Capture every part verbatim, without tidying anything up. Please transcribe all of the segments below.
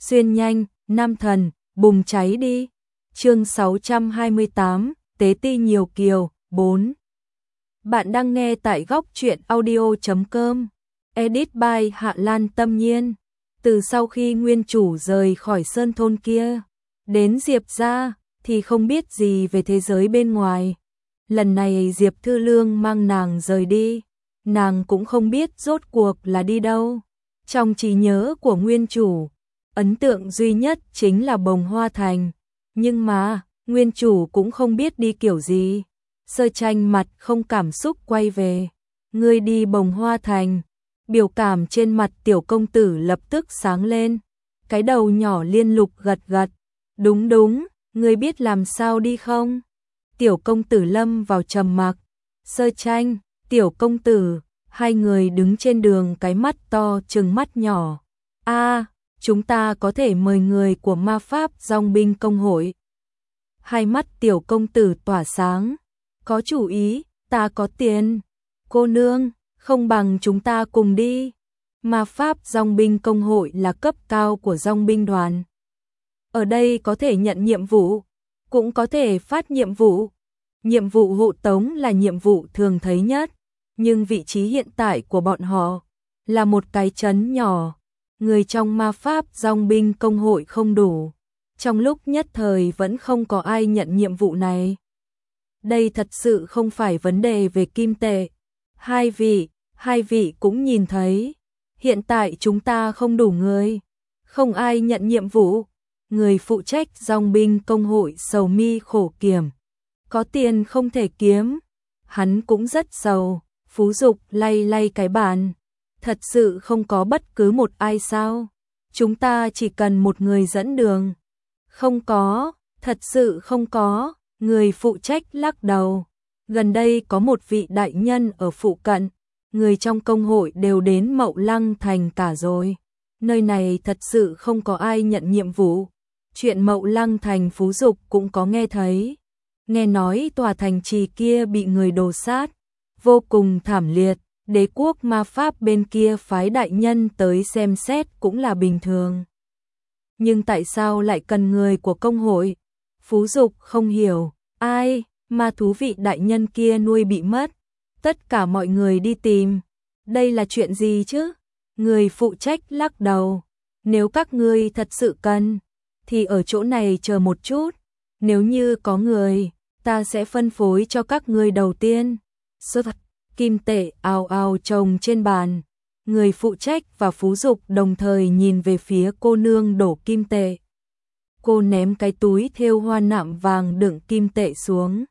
xuyên nhanh, nam thần, bùng cháy đi. Chương sáu trăm hai mươi tám, Tế ti nhiều kiều, bốn. Bạn đang nghe tại góc truyện audio chấm com. Edit by Hạ Lan Tâm Nhiên. Từ sau khi nguyên chủ rời khỏi sơn thôn kia, đến Diệp gia thì không biết gì về thế giới bên ngoài. Lần này Diệp Thư Lương mang nàng rời đi, nàng cũng không biết rốt cuộc là đi đâu. Trong trí nhớ của nguyên chủ, ấn tượng duy nhất chính là Bồng Hoa Thành, nhưng mà nguyên chủ cũng không biết đi kiểu gì. Sơ Tranh mặt không cảm xúc quay về. Ngươi đi Bồng Hoa Thành? Biểu cảm trên mặt tiểu công tử lập tức sáng lên. Cái đầu nhỏ liên lục gật gật. Đúng đúng, ngươi biết làm sao đi không? Tiểu công tử lâm vào trầm mặc. Sơ Tranh, tiểu công tử, hai người đứng trên đường, cái mắt to trừng mắt nhỏ. A, chúng ta có thể mời người của ma pháp dòng binh công hội. Hai mắt tiểu công tử tỏa sáng. Có chủ ý, ta có tiền. Cô nương, không bằng chúng ta cùng đi. Ma pháp dòng binh công hội là cấp cao của dòng binh đoàn. Ở đây có thể nhận nhiệm vụ, cũng có thể phát nhiệm vụ. Nhiệm vụ hộ tống là nhiệm vụ thường thấy nhất, nhưng vị trí hiện tại của bọn họ là một cái trấn nhỏ. Người trong ma pháp dòng binh công hội không đủ. Trong lúc nhất thời vẫn không có ai nhận nhiệm vụ này. Đây thật sự không phải vấn đề về kim tệ. Hai vị, hai vị cũng nhìn thấy. Hiện tại chúng ta không đủ người. Không ai nhận nhiệm vụ. Người phụ trách dòng binh công hội sầu mi khổ kiểm. Có tiền không thể kiếm. Hắn cũng rất sầu. Phú Dục lay lay cái bàn. Thật sự không có bất cứ một ai sao? Chúng ta chỉ cần một người dẫn đường. Không có, thật sự không có. Người phụ trách lắc đầu. Gần đây có một vị đại nhân ở phụ cận. Người trong công hội đều đến Mậu Lăng Thành cả rồi. Nơi này thật sự không có ai nhận nhiệm vụ. Chuyện Mậu Lăng Thành Phú Dục cũng có nghe thấy. Nghe nói tòa thành trì kia bị người đồ sát. Vô cùng thảm liệt. Đế quốc ma pháp bên kia phái đại nhân tới xem xét cũng là bình thường. Nhưng tại sao lại cần người của công hội? Phú Dục không hiểu. Ai, ma thú vị đại nhân kia nuôi bị mất. Tất cả mọi người đi tìm. Đây là chuyện gì chứ? Người phụ trách lắc đầu. Nếu các ngươi thật sự cần, thì ở chỗ này chờ một chút. Nếu như có người, ta sẽ phân phối cho các ngươi đầu tiên. Sơ vật, kim tệ ào ào chồng trên bàn. Người phụ trách và Phú Dục đồng thời nhìn về phía cô nương đổ kim tệ. Cô ném cái túi thêu hoa nạm vàng đựng kim tệ xuống.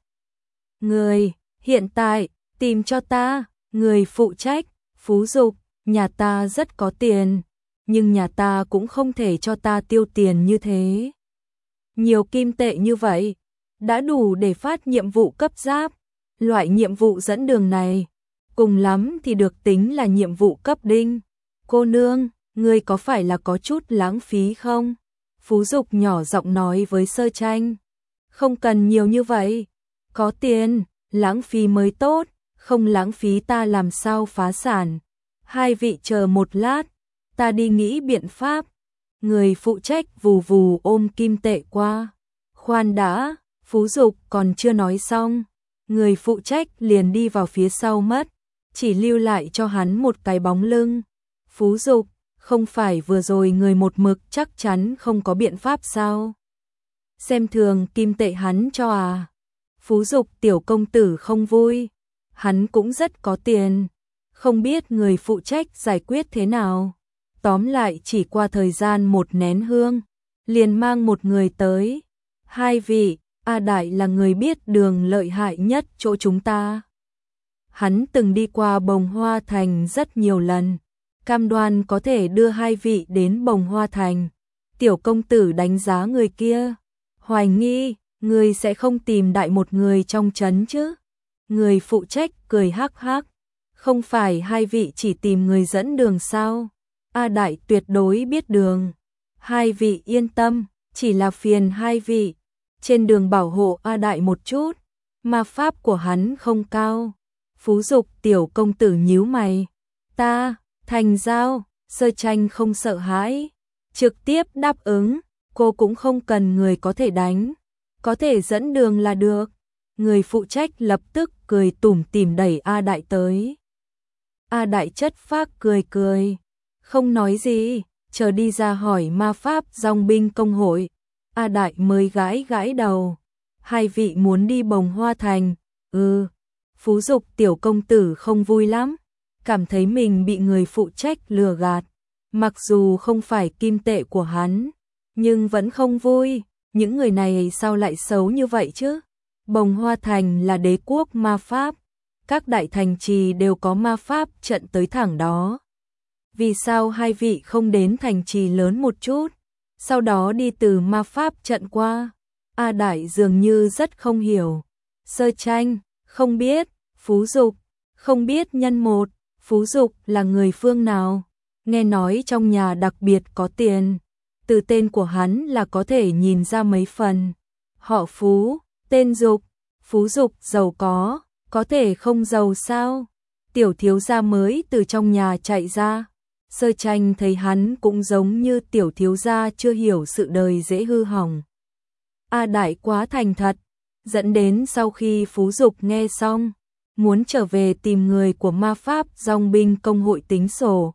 Người, hiện tại, tìm cho ta. Người phụ trách, Phú Dục, nhà ta rất có tiền, nhưng nhà ta cũng không thể cho ta tiêu tiền như thế. Nhiều kim tệ như vậy, đã đủ để phát nhiệm vụ cấp giáp. Loại nhiệm vụ dẫn đường này, cùng lắm thì được tính là nhiệm vụ cấp đinh. Cô nương, ngươi có phải là có chút lãng phí không? Phú Dục nhỏ giọng nói với Sơ Tranh. Không cần nhiều như vậy. Có tiền, lãng phí mới tốt, không lãng phí ta làm sao phá sản. Hai vị chờ một lát, ta đi nghĩ biện pháp. Người phụ trách vù vù ôm kim tệ qua. Khoan đã, Phú Dục còn chưa nói xong. Người phụ trách liền đi vào phía sau mất, chỉ lưu lại cho hắn một cái bóng lưng. Phú Dục, không phải vừa rồi người một mực chắc chắn không có biện pháp sao? Xem thường kim tệ hắn cho à? Phú Dục tiểu công tử không vui. Hắn cũng rất có tiền. Không biết người phụ trách giải quyết thế nào. Tóm lại chỉ qua thời gian một nén hương, liền mang một người tới. Hai vị, A Đại là người biết đường lợi hại nhất chỗ chúng ta. Hắn từng đi qua Bồng Hoa Thành rất nhiều lần. Cam đoan có thể đưa hai vị đến Bồng Hoa Thành. Tiểu công tử đánh giá người kia. Hoài nghi, người sẽ không tìm đại một người trong trấn chứ? Người phụ trách cười hắc hắc. Không phải hai vị chỉ tìm người dẫn đường sao? A Đại tuyệt đối biết đường. Hai vị yên tâm, chỉ là phiền hai vị. Trên đường bảo hộ A Đại một chút. Ma pháp của hắn không cao. Phú Dục tiểu công tử nhíu mày. Ta, thành giao, Sơ Tranh không sợ hãi. trực tiếp đáp ứng, cô cũng không cần người có thể đánh, có thể dẫn đường là được. Người phụ trách lập tức cười tủm tỉm đẩy A Đại tới. A Đại chất phác cười cười, không nói gì, chờ đi ra hỏi ma pháp dòng binh công hội. A Đại mới gãi gãi đầu, hai vị muốn đi Bồng Hoa Thành, ừ, Phú Dục tiểu công tử không vui lắm, cảm thấy mình bị người phụ trách lừa gạt, mặc dù không phải kim tệ của hắn, nhưng vẫn không vui, những người này sao lại xấu như vậy chứ? Bồng Hoa Thành là đế quốc ma pháp, các đại thành trì đều có ma pháp trận tới thẳng đó. Vì sao hai vị không đến thành trì lớn một chút, sau đó đi từ ma pháp trận qua? A Đại dường như rất không hiểu. Sơ Tranh, không biết. Phú Dục, không biết. Nhân một, Phú Dục là người phương nào? Nghe nói trong nhà đặc biệt có tiền, từ tên của hắn là có thể nhìn ra mấy phần. Họ Phú, tên Dục, Phú Dục giàu có, có thể không giàu sao? Tiểu thiếu gia mới từ trong nhà chạy ra. Sơ Tranh thấy hắn cũng giống như tiểu thiếu gia chưa hiểu sự đời dễ hư hỏng. A Đại quá thành thật, dẫn đến sau khi Phú Dục nghe xong, muốn trở về tìm người của ma pháp dòng binh công hội tính sổ.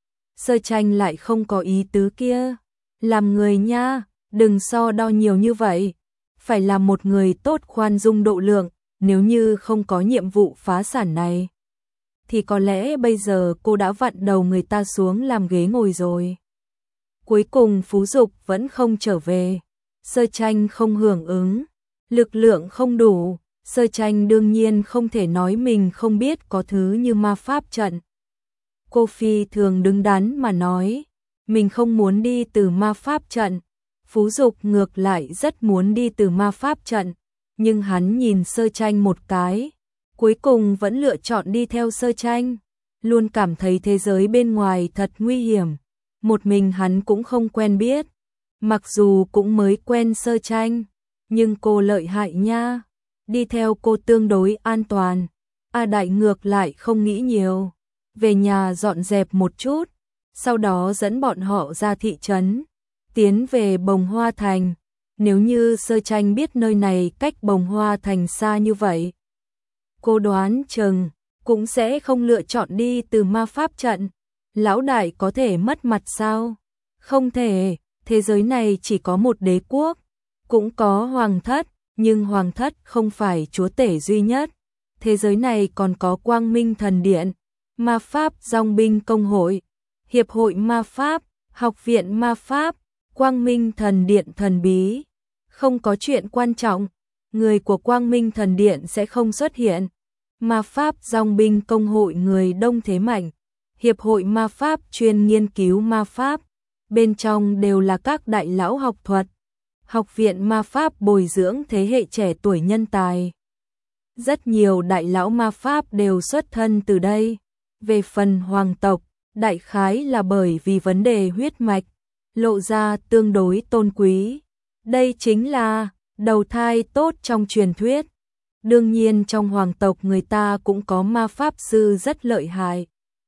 Sơ Tranh lại không có ý tứ kia, làm người nha, đừng so đo nhiều như vậy, phải là một người tốt khoan dung độ lượng, nếu như không có nhiệm vụ phá sản này, thì có lẽ bây giờ cô đã vặn đầu người ta xuống làm ghế ngồi rồi. Cuối cùng Phú Dục vẫn không trở về, Sơ Tranh không hưởng ứng, lực lượng không đủ, Sơ Tranh đương nhiên không thể nói mình không biết có thứ như ma pháp trận. Cô phi thường đứng đắn mà nói, mình không muốn đi từ ma pháp trận. Phú Dục ngược lại rất muốn đi từ ma pháp trận, nhưng hắn nhìn Sơ Tranh một cái, cuối cùng vẫn lựa chọn đi theo Sơ Tranh, luôn cảm thấy thế giới bên ngoài thật nguy hiểm, một mình hắn cũng không quen biết, mặc dù cũng mới quen Sơ Tranh, nhưng cô lợi hại nha, đi theo cô tương đối an toàn. A Đại ngược lại không nghĩ nhiều, về nhà dọn dẹp một chút, sau đó dẫn bọn họ ra thị trấn, tiến về Bồng Hoa Thành. Nếu như Sơ Tranh biết nơi này cách Bồng Hoa Thành xa như vậy, cô đoán chừng cũng sẽ không lựa chọn đi từ ma pháp trận. Lão đại có thể mất mặt sao? Không thể, thế giới này chỉ có một đế quốc, cũng có hoàng thất, nhưng hoàng thất không phải chúa tể duy nhất. Thế giới này còn có Quang Minh Thần Điện, ma pháp dòng binh công hội, hiệp hội ma pháp, học viện ma pháp, Quang Minh Thần Điện thần bí. Không có chuyện quan trọng, người của Quang Minh Thần Điện sẽ không xuất hiện. Ma pháp dòng binh công hội người đông thế mạnh, hiệp hội ma pháp chuyên nghiên cứu ma pháp, bên trong đều là các đại lão học thuật. Học viện ma pháp bồi dưỡng thế hệ trẻ tuổi nhân tài. Rất nhiều đại lão ma pháp đều xuất thân từ đây. Về phần hoàng tộc, đại khái là bởi vì vấn đề huyết mạch, lộ ra tương đối tôn quý. Đây chính là đầu thai tốt trong truyền thuyết. Đương nhiên trong hoàng tộc người ta cũng có ma pháp sư rất lợi hại.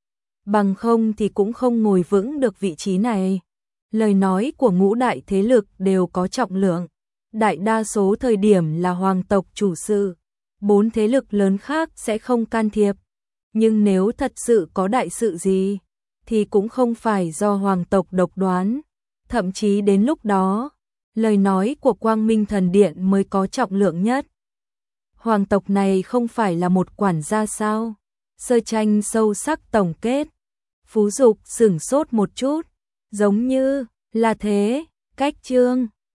Bằng không thì cũng không ngồi vững được vị trí này. Lời nói của ngũ đại thế lực đều có trọng lượng. Đại đa số thời điểm là hoàng tộc chủ sự. Bốn thế lực lớn khác sẽ không can thiệp. Nhưng nếu thật sự có đại sự gì, thì cũng không phải do hoàng tộc độc đoán. Thậm chí đến lúc đó, lời nói của Quang Minh Thần Điện mới có trọng lượng nhất. Hoàng tộc này không phải là một quản gia sao? Sơ Tranh sâu sắc tổng kết. Phú Dục sửng sốt một chút, giống như là thế, cách chương